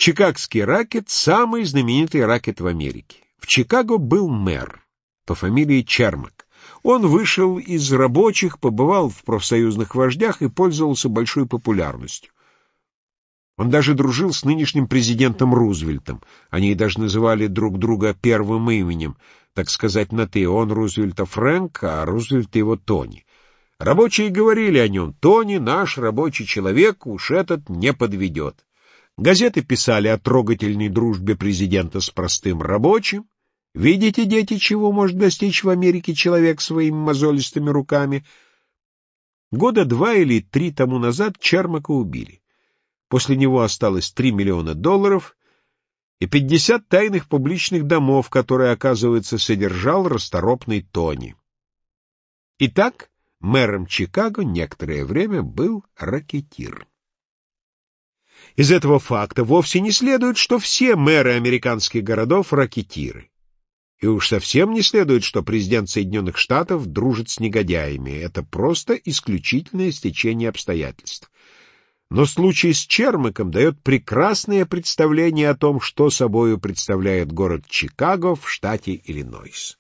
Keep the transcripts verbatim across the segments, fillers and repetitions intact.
Чикагский ракет — самый знаменитый ракет в Америке. В Чикаго был мэр по фамилии Чермак. Он вышел из рабочих, побывал в профсоюзных вождях и пользовался большой популярностью. Он даже дружил с нынешним президентом Рузвельтом. Они даже называли друг друга первым именем, так сказать, на «ты». Он Рузвельта Фрэнк, а Рузвельт его Тони. Рабочие говорили о нем: «Тони — наш рабочий человек, уж этот не подведет». Газеты писали о трогательной дружбе президента с простым рабочим. Видите, дети, чего может достичь в Америке человек своими мозолистыми руками? Года два или три тому назад Чермака убили. После него осталось три миллиона долларов и пятьдесят тайных публичных домов, которые, оказывается, содержал расторопный Тони. Итак, мэром Чикаго некоторое время был ракетир. Из этого факта вовсе не следует, что все мэры американских городов — ракетиры. И уж совсем не следует, что президент Соединенных Штатов дружит с негодяями. Это просто исключительное стечение обстоятельств. Но случай с Чермаком дает прекрасное представление о том, что собою представляет город Чикаго в штате Иллинойс.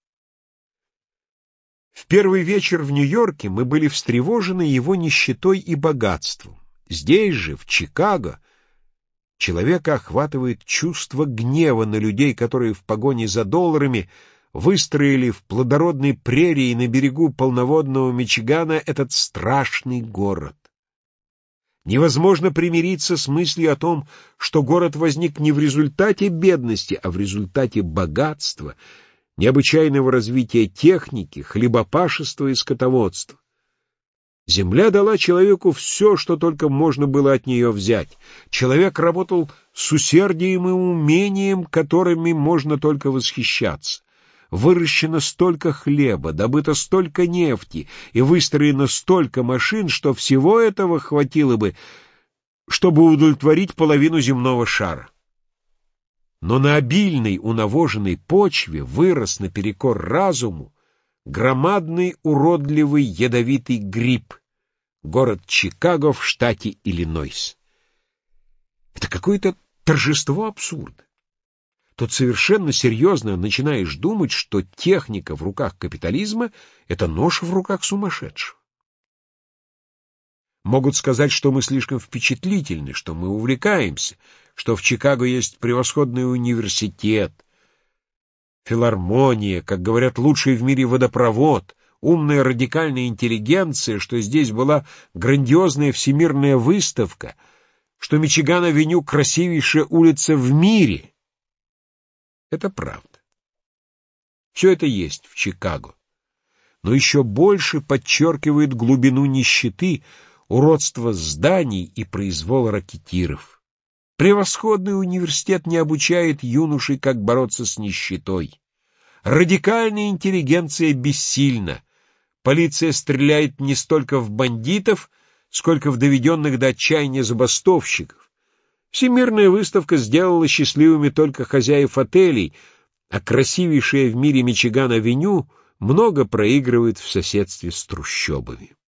В первый вечер в Нью-Йорке мы были встревожены его нищетой и богатством. Здесь же, в Чикаго, человека охватывает чувство гнева на людей, которые в погоне за долларами выстроили в плодородной прерии на берегу полноводного Мичигана этот страшный город. Невозможно примириться с мыслью о том, что город возник не в результате бедности, а в результате богатства, необычайного развития техники, хлебопашества и скотоводства. Земля дала человеку все, что только можно было от нее взять. Человек работал с усердием и умением, которыми можно только восхищаться. Выращено столько хлеба, добыто столько нефти и выстроено столько машин, что всего этого хватило бы, чтобы удовлетворить половину земного шара. Но на обильной, унавоженной почве вырос наперекор разуму громадный, уродливый, ядовитый гриб — город Чикаго в штате Иллинойс. Это какое-то торжество абсурда. Тут совершенно серьезно начинаешь думать, что техника в руках капитализма — это нож в руках сумасшедшего. Могут сказать, что мы слишком впечатлительны, что мы увлекаемся, что в Чикаго есть превосходный университет, филармония, как говорят, лучший в мире водопровод, умная радикальная интеллигенция, что здесь была грандиозная всемирная выставка, что Мичиган-авеню — красивейшая улица в мире. Это правда. Все это есть в Чикаго. Но еще больше подчеркивает глубину нищеты, уродство зданий и произвол ракетиров. Превосходный университет не обучает юношей, как бороться с нищетой. Радикальная интеллигенция бессильна. Полиция стреляет не столько в бандитов, сколько в доведенных до отчаяния забастовщиков. Всемирная выставка сделала счастливыми только хозяев отелей, а красивейшая в мире Мичиган-авеню много проигрывает в соседстве с трущобами.